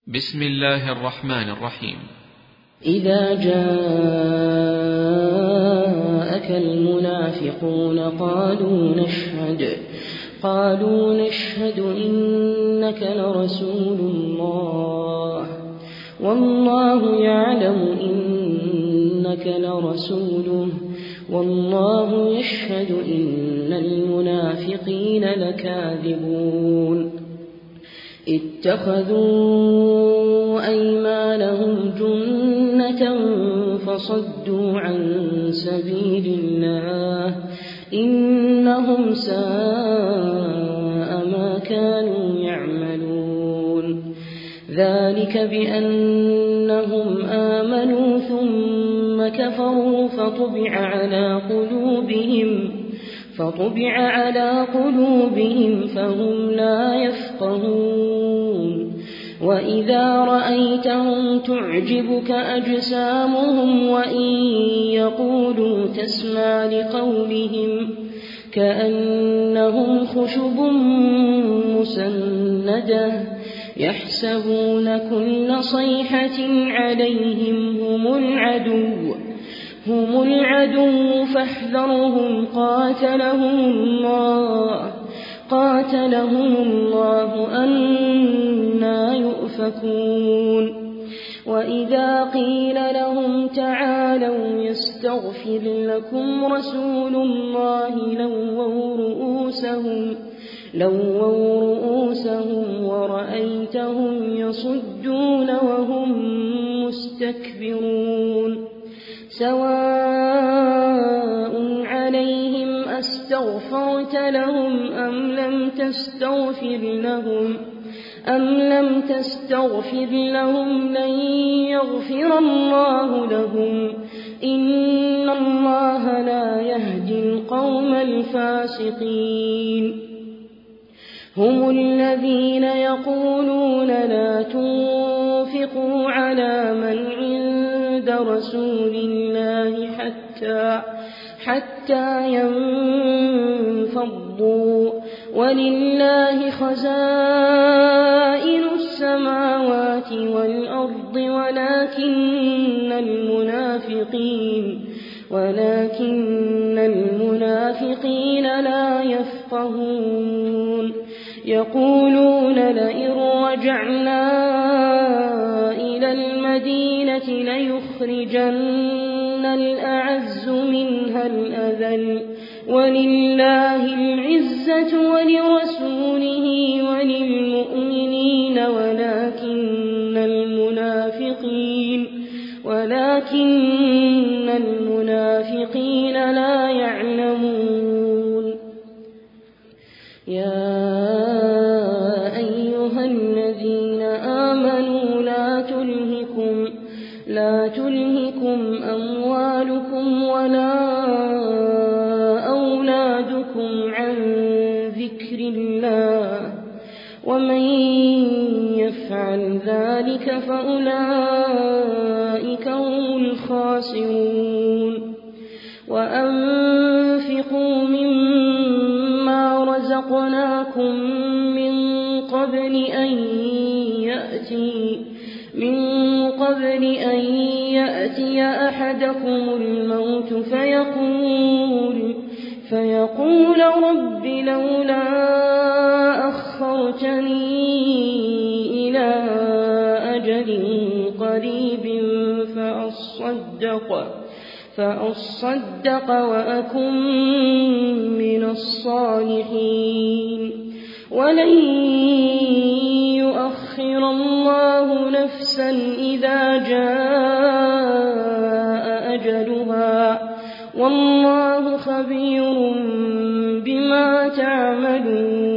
بسم الله الرحمن الرحيم. إذا جاءك المنافقون قالوا نشهد إنك لرسول الله والله يعلم إنك لرسوله والله يشهد إن المنافقين لكاذبون اتخذوا أيمانهم جنة فصدوا عن سبيل الله إنهم ساء ما كانوا يعملون ذلك بأنهم آمنوا ثم كفروا فطبع على قلوبهم فهم لا يفقهون وإذا رأيتهم تعجبك أجسامهم وإن يقولوا تسمع لقولهم كأنهم خشب مسندة يحسبون كل صيحة عليهم هم العدو فاحذرهم قاتلهم الله أنى يؤفكون وإذا قيل لهم تعالوا يستغفر لكم رسول الله لووا رؤوسهم ورأيتهم يصدون وهم مستكبرون سواء عليهم أستغفرت لهم أم لم تستغفر لهم لن يغفر الله لهم إن الله لا يهدي القوم الفاسقين هم الذين يقولون لا تنفقوا على من عند رسول الله حتى ينفضوا ولله خزائن السماوات والأرض ولكن المنافقين لا يفقهون يقولون لئن رجعنا إلى المدينة ليخرجن الأعز منها الأذل ولله العزة ولرسوله وللمؤمنين ولكن المنافقين لا يعلمون يا أيها الذين آمنوا لا تلهكم أموالكم ولا أولادكم عن ذكر الله ومن يفعل ذلك فأولئك هم الخاسرون وأنفقوا مما رزقناكم من قبل أن يأتي أحدكم الموت فيقول رب لولا أخرتني إلى أجل قريب فأصدق وأكن من الصالحين ولن يؤخر الله نفسا إذا جاء أجلها والله خبير بما تعملون.